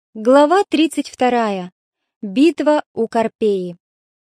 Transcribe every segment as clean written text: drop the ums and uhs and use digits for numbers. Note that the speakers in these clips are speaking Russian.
Глава 32. Битва у Карпеи.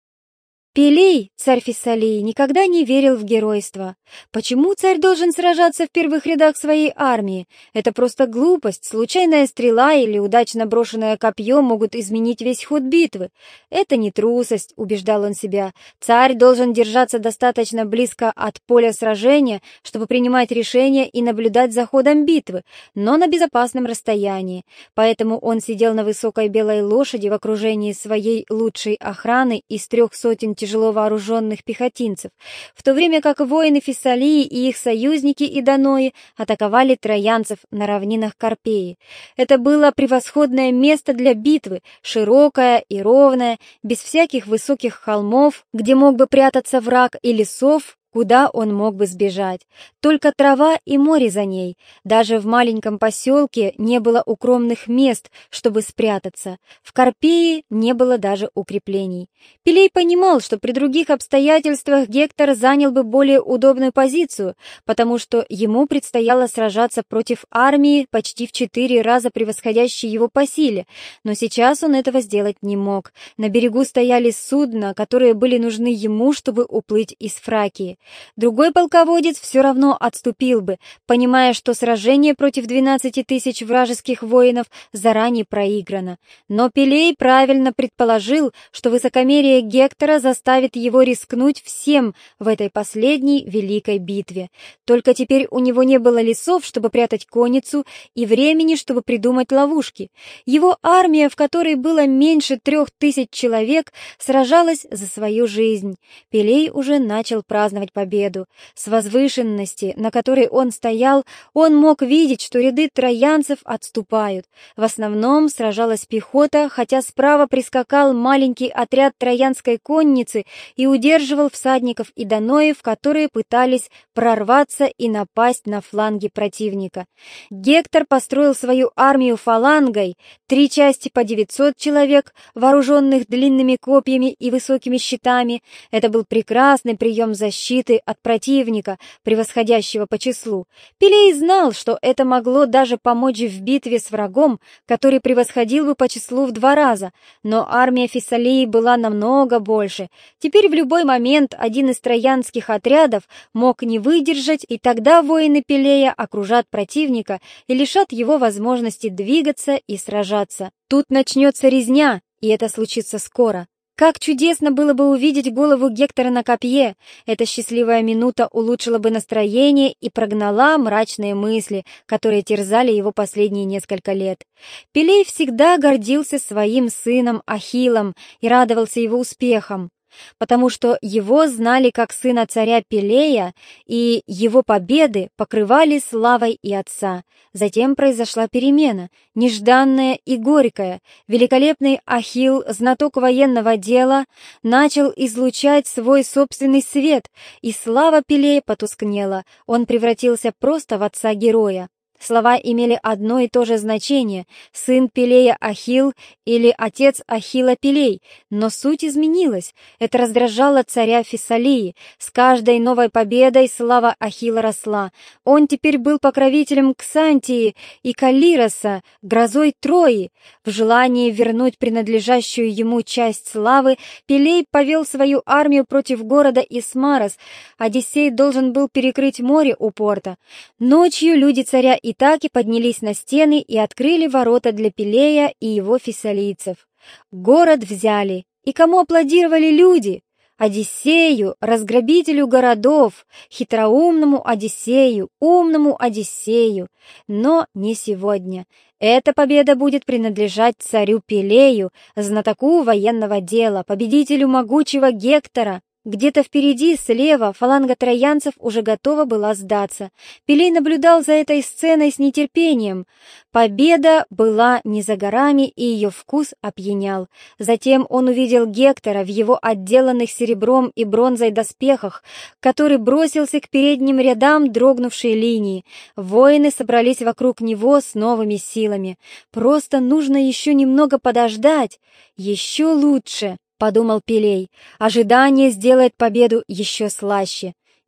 Пелей, царь Фессалии, никогда не верил в геройство. Почему царь должен сражаться в первых рядах своей армии? Это просто глупость, случайная стрела или удачно брошенное копье могут изменить весь ход битвы. Это не трусость, убеждал он себя. Царь должен держаться достаточно близко от поля сражения, чтобы принимать решения и наблюдать за ходом битвы, но на безопасном расстоянии. Поэтому он сидел на высокой белой лошади в окружении своей лучшей охраны из 300 тяжело вооруженных пехотинцев, в то время как воины Фессалии и их союзники и Данои атаковали троянцев на равнинах Карпеи. Это было превосходное место для битвы, широкое и ровное, без всяких высоких холмов, где мог бы прятаться враг, и лесов, куда он мог бы сбежать. Только трава и море за ней. Даже в маленьком поселке не было укромных мест, чтобы спрятаться. В Карпее не было даже укреплений. Пелей понимал, что при других обстоятельствах Гектор занял бы более удобную позицию, потому что ему предстояло сражаться против армии, почти в 4 раза превосходящей его по силе, но сейчас он этого сделать не мог. На берегу стояли судна, которые были нужны ему, чтобы уплыть из Фракии. Другой полководец все равно отступил бы, понимая, что сражение против 12 тысяч вражеских воинов заранее проиграно. Но Пелей правильно предположил, что высокомерие Гектора заставит его рискнуть всем в этой последней великой битве. Только теперь у него не было лесов, чтобы прятать конницу, и времени, чтобы придумать ловушки. Его армия, в которой было меньше 3000 человек, сражалась за свою жизнь. Пелей уже начал праздновать победу. С возвышенности, на которой он стоял, он мог видеть, что ряды троянцев отступают. В основном сражалась пехота, хотя справа прискакал маленький отряд троянской конницы и удерживал всадников и даноев, которые пытались прорваться и напасть на фланги противника. Гектор построил свою армию фалангой, 3 части по 900 человек, вооруженных длинными копьями и высокими щитами. Это был прекрасный прием защиты от противника, превосходящего по числу. Пелей знал, что это могло даже помочь в битве с врагом, который превосходил бы по числу в 2 раза, но армия Фессалии была намного больше. Теперь в любой момент один из троянских отрядов мог не выдержать, и тогда воины Пелея окружат противника и лишат его возможности двигаться и сражаться. Тут начнется резня, и это случится скоро. Как чудесно было бы увидеть голову Гектора на копье! Эта счастливая минута улучшила бы настроение и прогнала мрачные мысли, которые терзали его последние несколько лет. Пелей всегда гордился своим сыном Ахиллом и радовался его успехам, потому что его знали как сына царя Пелея, и его победы покрывали славой и отца. Затем произошла перемена, нежданная и горькая. Великолепный Ахилл, знаток военного дела, начал излучать свой собственный свет, и слава Пелея потускнела. Он превратился просто в отца-героя. Слова имели одно и то же значение — сын Пелея Ахилл или отец Ахилла Пелей, но суть изменилась. Это раздражало царя Фессалии. С каждой новой победой слава Ахилла росла. Он теперь был покровителем Ксантии и Калироса, грозой Трои. В желании вернуть принадлежащую ему часть славы, Пелей повел свою армию против города Исмарос. Одиссей должен был перекрыть море у порта. Ночью люди царя Итаки поднялись на стены и открыли ворота для Пелея и его фессалийцев. Город взяли. И кому аплодировали люди? Одиссею, разграбителю городов, хитроумному Одиссею, умному Одиссею. Но не сегодня. Эта победа будет принадлежать царю Пелею, знатоку военного дела, победителю могучего Гектора. Где-то впереди, слева, фаланга троянцев уже готова была сдаться. Пелей наблюдал за этой сценой с нетерпением. Победа была не за горами, и ее вкус опьянял. Затем он увидел Гектора в его отделанных серебром и бронзой доспехах, который бросился к передним рядам дрогнувшей линии. Воины собрались вокруг него с новыми силами. Просто нужно еще немного подождать. Еще лучше. — подумал Пелей. Ожидание сделает победу еще слаще.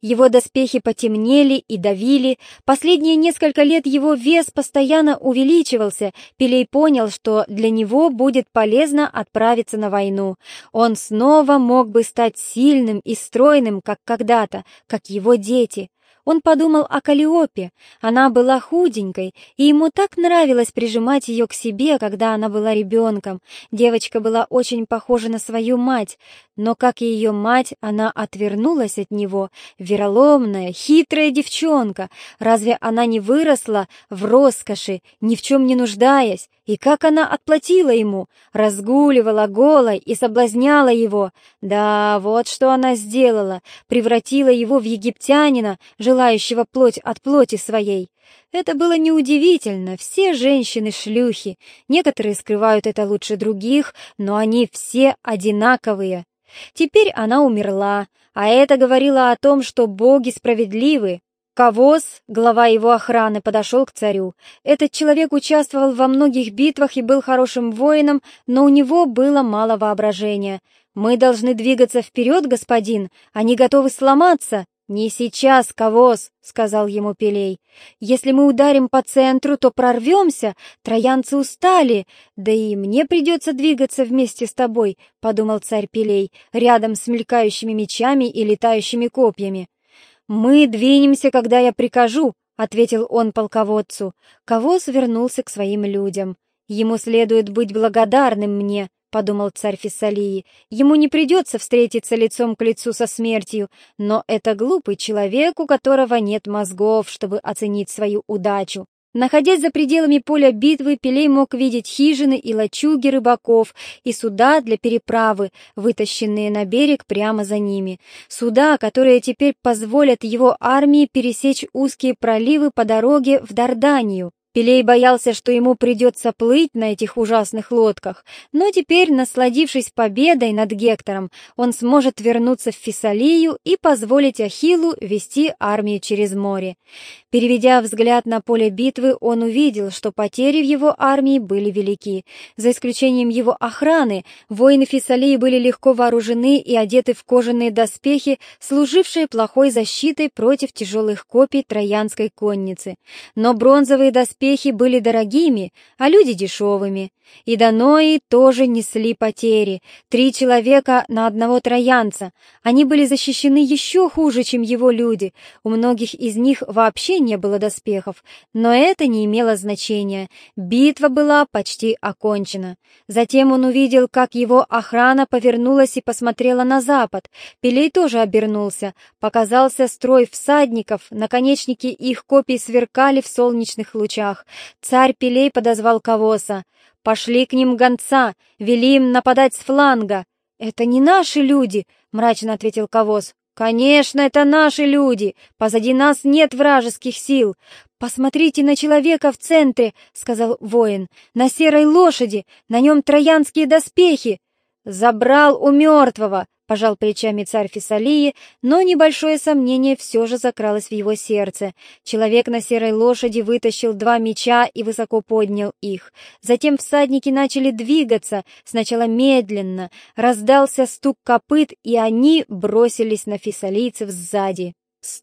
Его доспехи потемнели и давили. Последние несколько лет его вес постоянно увеличивался. Пелей понял, что для него будет полезно отправиться на войну. Он снова мог бы стать сильным и стройным, как когда-то, как его дети. Он подумал о Каллиопе. Она была худенькой, и ему так нравилось прижимать ее к себе, когда она была ребенком. Девочка была очень похожа на свою мать, но, как и ее мать, она отвернулась от него. Вероломная, хитрая девчонка. Разве она не выросла в роскоши, ни в чем не нуждаясь? И как она отплатила ему? Разгуливала голой и соблазняла его. Да, вот что она сделала. Превратила его в египтянина, желающего плоть от плоти своей. Это было неудивительно, все женщины шлюхи. Некоторые скрывают это лучше других, но они все одинаковые. Теперь она умерла, а это говорило о том, что боги справедливы. Кавос, глава его охраны, подошел к царю. Этот человек участвовал во многих битвах и был хорошим воином, но у него было мало воображения. «Мы должны двигаться вперед, господин, они готовы сломаться». «Не сейчас, Кавос», — сказал ему Пелей. «Если мы ударим по центру, то прорвемся. Троянцы устали. Да и мне придется двигаться вместе с тобой», — подумал царь Пелей, рядом с мелькающими мечами и летающими копьями. «Мы двинемся, когда я прикажу», — ответил он полководцу. Кавос вернулся к своим людям. «Ему следует быть благодарным мне», — подумал царь Фессалии. «Ему не придется встретиться лицом к лицу со смертью, но это глупый человек, у которого нет мозгов, чтобы оценить свою удачу». Находясь за пределами поля битвы, Пелей мог видеть хижины и лачуги рыбаков и суда для переправы, вытащенные на берег прямо за ними. Суда, которые теперь позволят его армии пересечь узкие проливы по дороге в Дарданию. Пелей боялся, что ему придется плыть на этих ужасных лодках, но теперь, насладившись победой над Гектором, он сможет вернуться в Фессалию и позволить Ахиллу вести армию через море. Переведя взгляд на поле битвы, он увидел, что потери в его армии были велики. За исключением его охраны, воины Фессалии были легко вооружены и одеты в кожаные доспехи, служившие плохой защитой против тяжелых копий троянской конницы. Но бронзовые доспехи были дорогими, а люди дешевыми. И данои тоже несли потери. 3 человека на одного троянца. Они были защищены еще хуже, чем его люди. У многих из них вообще не было доспехов. Но это не имело значения. Битва была почти окончена. Затем он увидел, как его охрана повернулась и посмотрела на запад. Пелей тоже обернулся. Показался строй всадников, наконечники их копий сверкали в солнечных лучах. Царь Пелей подозвал Кавоса. «Пошли к ним гонца, вели им нападать с фланга». «Это не наши люди», — мрачно ответил Кавос. «Конечно, это наши люди. Позади нас нет вражеских сил». «Посмотрите на человека в центре», — сказал воин. «На серой лошади, на нем троянские доспехи». «Забрал у мертвого», — пожал плечами царь Фессалии, но небольшое сомнение все же закралось в его сердце. Человек на серой лошади вытащил 2 меча и высоко поднял их. Затем всадники начали двигаться, сначала медленно, раздался стук копыт, и они бросились на фессалийцев сзади.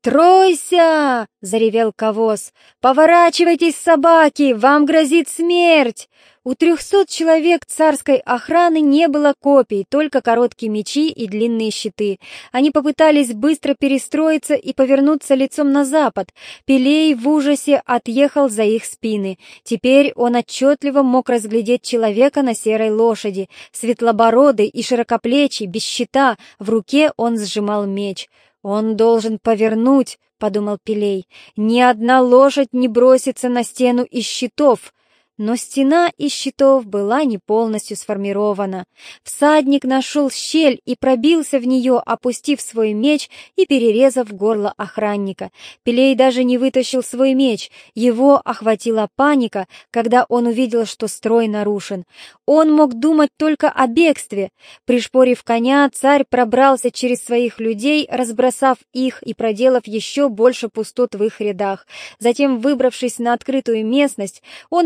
«Стройся!» — заревел Кавос. «Поворачивайтесь, собаки! Вам грозит смерть!» У 300 человек царской охраны не было копий, только короткие мечи и длинные щиты. Они попытались быстро перестроиться и повернуться лицом на запад. Пелей в ужасе отъехал за их спины. Теперь он отчетливо мог разглядеть человека на серой лошади, светлобородый и широкоплечий, без щита, в руке он сжимал меч. «Он должен повернуть», — подумал Пелей. «Ни одна лошадь не бросится на стену из щитов». Но стена из щитов была не полностью сформирована. Всадник нашел щель и пробился в нее, опустив свой меч и перерезав горло охранника. Пелей даже не вытащил свой меч. Его охватила паника, когда он увидел, что строй нарушен. Он мог думать только о бегстве. Пришпорив коня, царь пробрался через своих людей, разбросав их и проделав еще больше пустот в их рядах. Затем, выбравшись на открытую местность, он перешел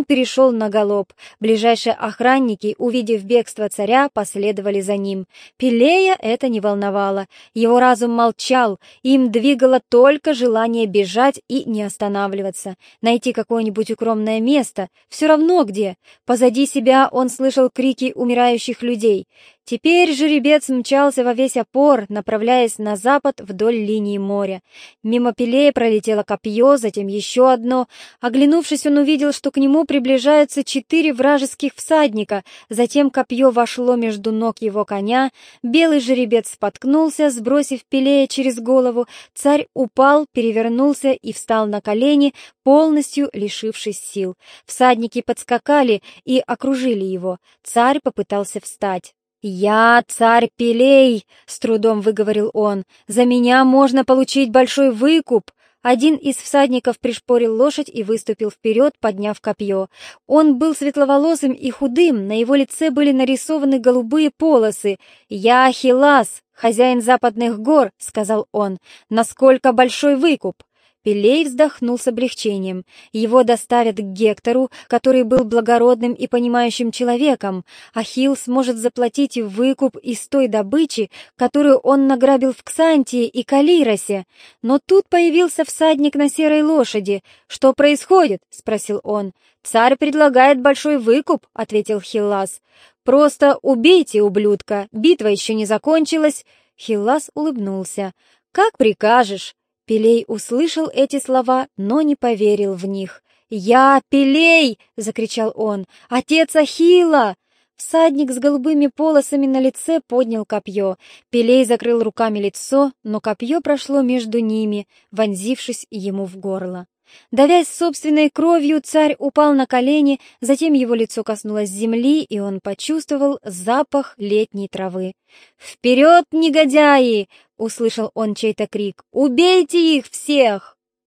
пошел на галоп. Ближайшие охранники, увидев бегство царя, последовали за ним. Пелея это не волновало. Его разум молчал, им двигало только желание бежать и не останавливаться, найти какое-нибудь укромное место, все равно где. Позади себя он слышал крики умирающих людей. Теперь жеребец мчался во весь опор, направляясь на запад вдоль линии моря. Мимо Пелея пролетело копье, затем еще одно. Оглянувшись, он увидел, что к нему приближаются 4 вражеских всадника. Затем копье вошло между ног его коня. Белый жеребец споткнулся, сбросив Пелея через голову. Царь упал, перевернулся и встал на колени, полностью лишившись сил. Всадники подскакали и окружили его. Царь попытался встать. «Я царь Пелей», — с трудом выговорил он, — «за меня можно получить большой выкуп». Один из всадников пришпорил лошадь и выступил вперед, подняв копье. Он был светловолосым и худым, на его лице были нарисованы голубые полосы. «Я Ахиллас, хозяин западных гор», — сказал он, — «насколько большой выкуп?» Пелей вздохнул с облегчением. Его доставят к Гектору, который был благородным и понимающим человеком. Ахилл сможет заплатить выкуп из той добычи, которую он награбил в Ксантии и Калиросе. Но тут появился всадник на серой лошади. «Что происходит?» — спросил он. «Царь предлагает большой выкуп», — ответил Хиллас. «Просто убейте ублюдка, битва еще не закончилась». Хиллас улыбнулся. «Как прикажешь». Пелей услышал эти слова, но не поверил в них. «Я Пелей!» — закричал он. «Отец Ахилла!» Всадник с голубыми полосами на лице поднял копье. Пелей закрыл руками лицо, но копье прошло между ними, вонзившись ему в горло. Давясь собственной кровью, царь упал на колени, затем его лицо коснулось земли, и он почувствовал запах летней травы. «Вперед, негодяи!» — услышал он чей-то крик. «Убейте их всех!»